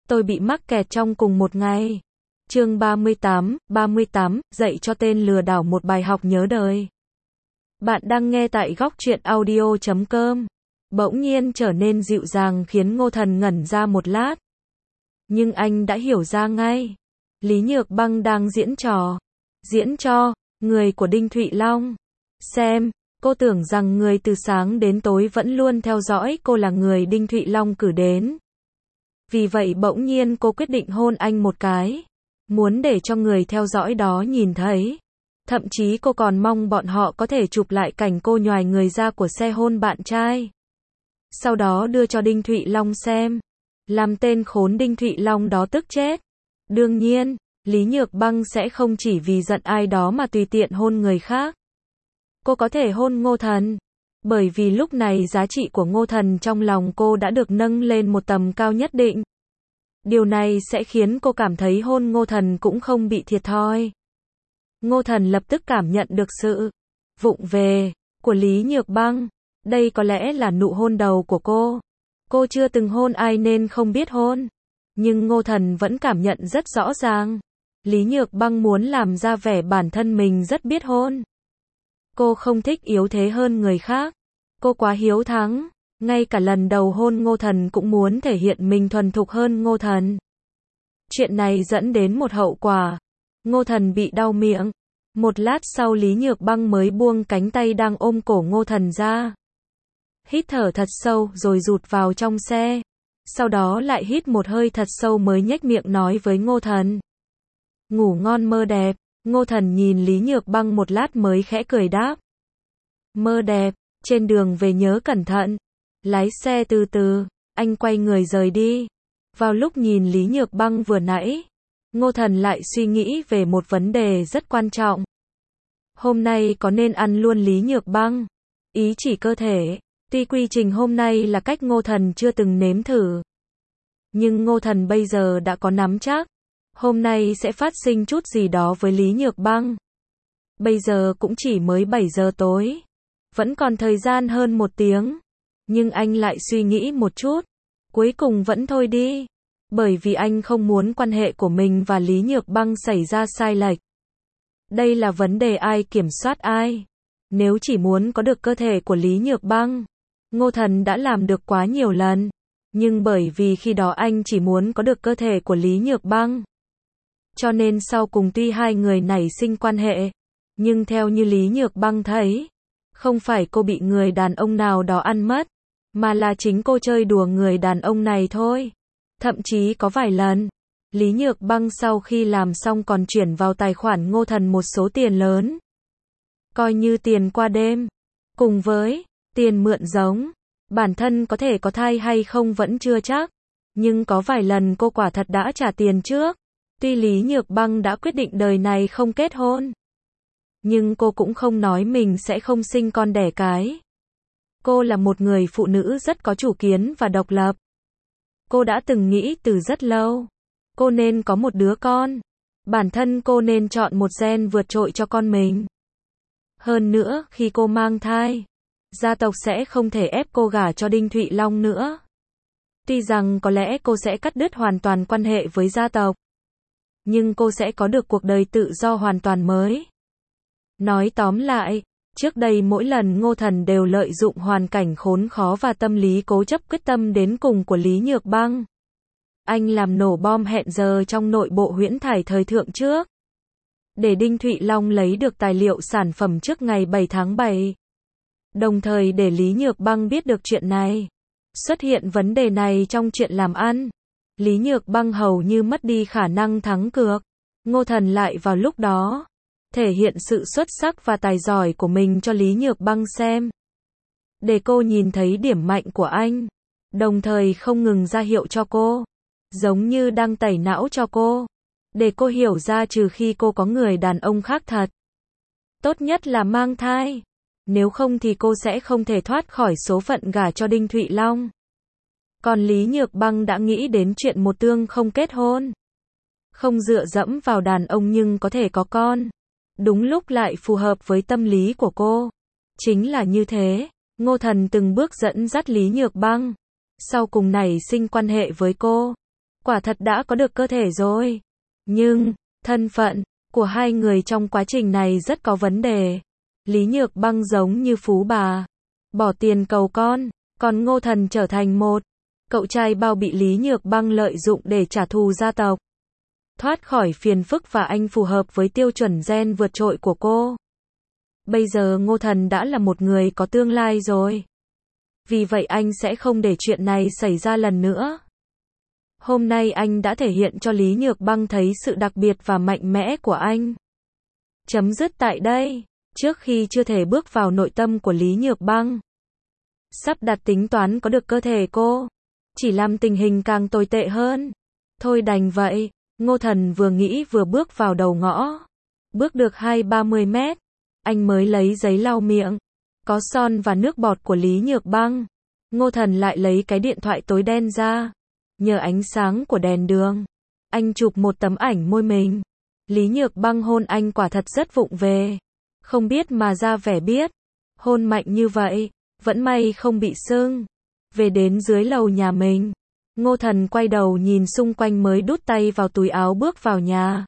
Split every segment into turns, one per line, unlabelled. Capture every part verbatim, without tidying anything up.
tôi bị mắc kẹt trong cùng một ngày. Chương ba mươi tám, ba mươi tám, dạy cho tên lừa đảo một bài học nhớ đời. Bạn đang nghe tại góc truyện audio chấm com. Bỗng nhiên trở nên dịu dàng khiến Ngô Thần ngẩn ra một lát. Nhưng anh đã hiểu ra ngay. Lý Nhược Băng đang diễn trò. Diễn cho người của Đinh Thụy Long. Xem, cô tưởng rằng người từ sáng đến tối vẫn luôn theo dõi cô là người Đinh Thụy Long cử đến. Vì vậy bỗng nhiên cô quyết định hôn anh một cái. Muốn để cho người theo dõi đó nhìn thấy. Thậm chí cô còn mong bọn họ có thể chụp lại cảnh cô nhoài người ra của xe hôn bạn trai. Sau đó đưa cho Đinh Thụy Long xem. Làm tên khốn Đinh Thụy Long đó tức chết. Đương nhiên, Lý Nhược Băng sẽ không chỉ vì giận ai đó mà tùy tiện hôn người khác. Cô có thể hôn Ngô Thần. Bởi vì lúc này giá trị của Ngô Thần trong lòng cô đã được nâng lên một tầm cao nhất định. Điều này sẽ khiến cô cảm thấy hôn Ngô Thần cũng không bị thiệt thòi. Ngô Thần lập tức cảm nhận được sự vụng về của Lý Nhược Băng. Đây có lẽ là nụ hôn đầu của cô. Cô chưa từng hôn ai nên không biết hôn. Nhưng Ngô Thần vẫn cảm nhận rất rõ ràng. Lý Nhược Băng muốn làm ra vẻ bản thân mình rất biết hôn. Cô không thích yếu thế hơn người khác. Cô quá hiếu thắng. Ngay cả lần đầu hôn Ngô Thần cũng muốn thể hiện mình thuần thục hơn Ngô Thần. Chuyện này dẫn đến một hậu quả. Ngô Thần bị đau miệng. Một lát sau Lý Nhược Băng mới buông cánh tay đang ôm cổ Ngô Thần ra. Hít thở thật sâu rồi rụt vào trong xe. Sau đó lại hít một hơi thật sâu mới nhếch miệng nói với Ngô Thần. Ngủ ngon mơ đẹp. Ngô Thần nhìn Lý Nhược Băng một lát mới khẽ cười đáp. Mơ đẹp, trên đường về nhớ cẩn thận. Lái xe từ từ, anh quay người rời đi. Vào lúc nhìn Lý Nhược Băng vừa nãy, Ngô Thần lại suy nghĩ về một vấn đề rất quan trọng. Hôm nay có nên ăn luôn Lý Nhược Băng? Ý chỉ cơ thể. Tuy quy trình hôm nay là cách Ngô Thần chưa từng nếm thử. Nhưng Ngô Thần bây giờ đã có nắm chắc. Hôm nay sẽ phát sinh chút gì đó với Lý Nhược Băng. Bây giờ cũng chỉ mới bảy giờ tối. Vẫn còn thời gian hơn một tiếng. Nhưng anh lại suy nghĩ một chút. Cuối cùng vẫn thôi đi. Bởi vì anh không muốn quan hệ của mình và Lý Nhược Băng xảy ra sai lệch. Đây là vấn đề ai kiểm soát ai. Nếu chỉ muốn có được cơ thể của Lý Nhược Băng, Ngô Thần đã làm được quá nhiều lần. Nhưng bởi vì khi đó anh chỉ muốn có được cơ thể của Lý Nhược Băng. Cho nên sau cùng tuy hai người nảy sinh quan hệ. Nhưng theo như Lý Nhược Băng thấy, không phải cô bị người đàn ông nào đó ăn mất. Mà là chính cô chơi đùa người đàn ông này thôi. Thậm chí có vài lần, Lý Nhược Băng sau khi làm xong còn chuyển vào tài khoản Ngô Thần một số tiền lớn. Coi như tiền qua đêm. Cùng với tiền mượn giống. Bản thân có thể có thai hay không vẫn chưa chắc. Nhưng có vài lần cô quả thật đã trả tiền trước. Tuy Lý Nhược Băng đã quyết định đời này không kết hôn. Nhưng cô cũng không nói mình sẽ không sinh con đẻ cái. Cô là một người phụ nữ rất có chủ kiến và độc lập. Cô đã từng nghĩ từ rất lâu. Cô nên có một đứa con. Bản thân cô nên chọn một gen vượt trội cho con mình. Hơn nữa, khi cô mang thai, gia tộc sẽ không thể ép cô gả cho Đinh Thụy Long nữa. Tuy rằng có lẽ cô sẽ cắt đứt hoàn toàn quan hệ với gia tộc. Nhưng cô sẽ có được cuộc đời tự do hoàn toàn mới. Nói tóm lại, trước đây mỗi lần Ngô Thần đều lợi dụng hoàn cảnh khốn khó và tâm lý cố chấp quyết tâm đến cùng của Lý Nhược Băng. Anh làm nổ bom hẹn giờ trong nội bộ huyễn thải thời thượng trước. Để Đinh Thụy Long lấy được tài liệu sản phẩm trước ngày bảy tháng bảy. Đồng thời để Lý Nhược Băng biết được chuyện này. Xuất hiện vấn đề này trong chuyện làm ăn. Lý Nhược Băng hầu như mất đi khả năng thắng cược. Ngô Thần lại vào lúc đó thể hiện sự xuất sắc và tài giỏi của mình cho Lý Nhược Băng xem. Để cô nhìn thấy điểm mạnh của anh. Đồng thời không ngừng ra hiệu cho cô. Giống như đang tẩy não cho cô. Để cô hiểu ra trừ khi cô có người đàn ông khác thật. Tốt nhất là mang thai. Nếu không thì cô sẽ không thể thoát khỏi số phận gả cho Đinh Thụy Long. Còn Lý Nhược Băng đã nghĩ đến chuyện một tương không kết hôn. Không dựa dẫm vào đàn ông nhưng có thể có con. Đúng lúc lại phù hợp với tâm lý của cô. Chính là như thế, Ngô Thần từng bước dẫn dắt Lý Nhược Băng. Sau cùng nảy sinh quan hệ với cô. quả thật đã có được cơ thể rồi. Nhưng, thân phận của hai người trong quá trình này rất có vấn đề. Lý Nhược Băng giống như phú bà, bỏ tiền cầu con, còn Ngô Thần trở thành một cậu trai bao bị Lý Nhược Băng lợi dụng để trả thù gia tộc. Thoát khỏi phiền phức và anh phù hợp với tiêu chuẩn gen vượt trội của cô. Bây giờ Ngô Thần đã là một người có tương lai rồi. Vì vậy anh sẽ không để chuyện này xảy ra lần nữa. Hôm nay anh đã thể hiện cho Lý Nhược Băng thấy sự đặc biệt và mạnh mẽ của anh. Chấm dứt tại đây. Trước khi chưa thể bước vào nội tâm của Lý Nhược Băng, sắp đặt tính toán có được cơ thể cô, chỉ làm tình hình càng tồi tệ hơn. Thôi đành vậy. Ngô Thần vừa nghĩ vừa bước vào đầu ngõ. Bước được hai ba mươi mét, anh mới lấy giấy lau miệng. Có son và nước bọt của Lý Nhược Băng. Ngô Thần lại lấy cái điện thoại tối đen ra. Nhờ ánh sáng của đèn đường, anh chụp một tấm ảnh môi mình. Lý Nhược Băng hôn anh quả thật rất vụng về. Không biết mà ra vẻ biết. Hôn mạnh như vậy, vẫn may không bị sưng. Về đến dưới lầu nhà mình, Ngô Thần quay đầu nhìn xung quanh mới đút tay vào túi áo bước vào nhà.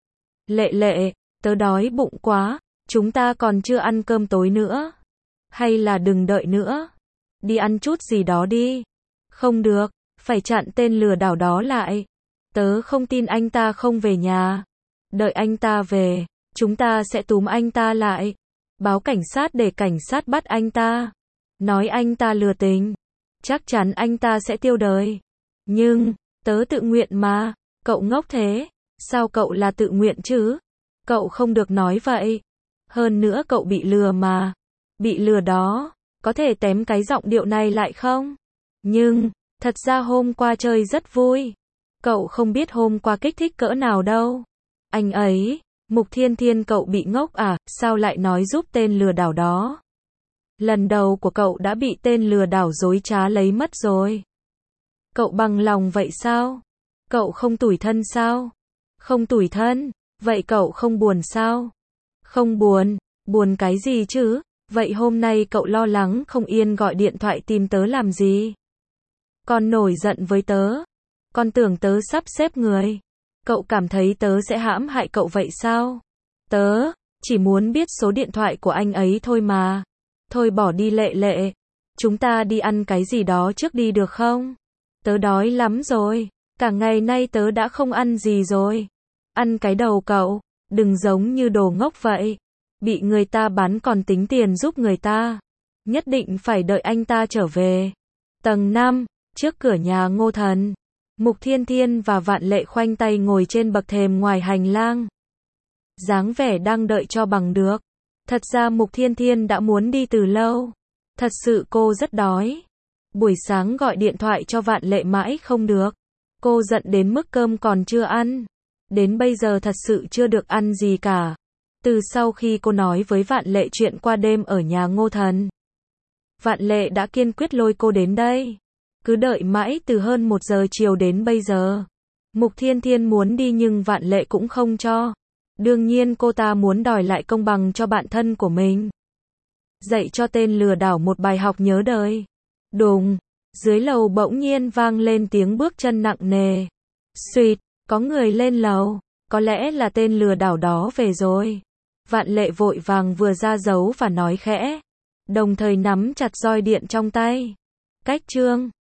Lệ Lệ, tớ đói bụng quá, chúng ta còn chưa ăn cơm tối nữa. Hay là đừng đợi nữa, đi ăn chút gì đó đi. Không được, phải chặn tên lừa đảo đó lại. Tớ không tin anh ta không về nhà. Đợi anh ta về, chúng ta sẽ túm anh ta lại. Báo cảnh sát để cảnh sát bắt anh ta. Nói anh ta lừa tình. Chắc chắn anh ta sẽ tiêu đời. Nhưng, tớ tự nguyện mà. Cậu ngốc thế. Sao cậu là tự nguyện chứ? Cậu không được nói vậy. Hơn nữa cậu bị lừa mà. Bị lừa đó. Có thể tém cái giọng điệu này lại không? Nhưng, thật ra hôm qua chơi rất vui. Cậu không biết hôm qua kích thích cỡ nào đâu. Anh ấy, Mục Thiên Thiên cậu bị ngốc à, sao lại nói giúp tên lừa đảo đó? Lần đầu của cậu đã bị tên lừa đảo dối trá lấy mất rồi. Cậu bằng lòng vậy sao? Cậu không tủi thân sao? Không tủi thân, vậy cậu không buồn sao? Không buồn, buồn cái gì chứ? Vậy hôm nay cậu lo lắng không yên gọi điện thoại tìm tớ làm gì? Con nổi giận với tớ. Con tưởng tớ sắp xếp người. Cậu cảm thấy tớ sẽ hãm hại cậu vậy sao? Tớ chỉ muốn biết số điện thoại của anh ấy thôi mà. Thôi bỏ đi Lệ Lệ. Chúng ta đi ăn cái gì đó trước đi được không? Tớ đói lắm rồi. Cả ngày nay tớ đã không ăn gì rồi. Ăn cái đầu cậu. Đừng giống như đồ ngốc vậy. Bị người ta bán còn tính tiền giúp người ta. Nhất định phải đợi anh ta trở về. Tầng năm, trước cửa nhà Ngô Thần. Mục Thiên Thiên và Vạn Lệ khoanh tay ngồi trên bậc thềm ngoài hành lang. Dáng vẻ đang đợi cho bằng được. Thật ra Mục Thiên Thiên đã muốn đi từ lâu. Thật sự cô rất đói. Buổi sáng gọi điện thoại cho Vạn Lệ mãi không được. Cô giận đến mức cơm còn chưa ăn. Đến bây giờ thật sự chưa được ăn gì cả. Từ sau khi cô nói với Vạn Lệ chuyện qua đêm ở nhà Ngô Thần, Vạn Lệ đã kiên quyết lôi cô đến đây. Cứ đợi mãi từ hơn một giờ chiều đến bây giờ. Mục Thiên Thiên muốn đi nhưng Vạn Lệ cũng không cho. Đương nhiên cô ta muốn đòi lại công bằng cho bạn thân của mình. Dạy cho tên lừa đảo một bài học nhớ đời. Đùng, dưới lầu bỗng nhiên vang lên tiếng bước chân nặng nề. Xuyệt, có người lên lầu. Có lẽ là tên lừa đảo đó về rồi. Vạn Lệ vội vàng vừa ra dấu và nói khẽ. Đồng thời nắm chặt roi điện trong tay. Cách chương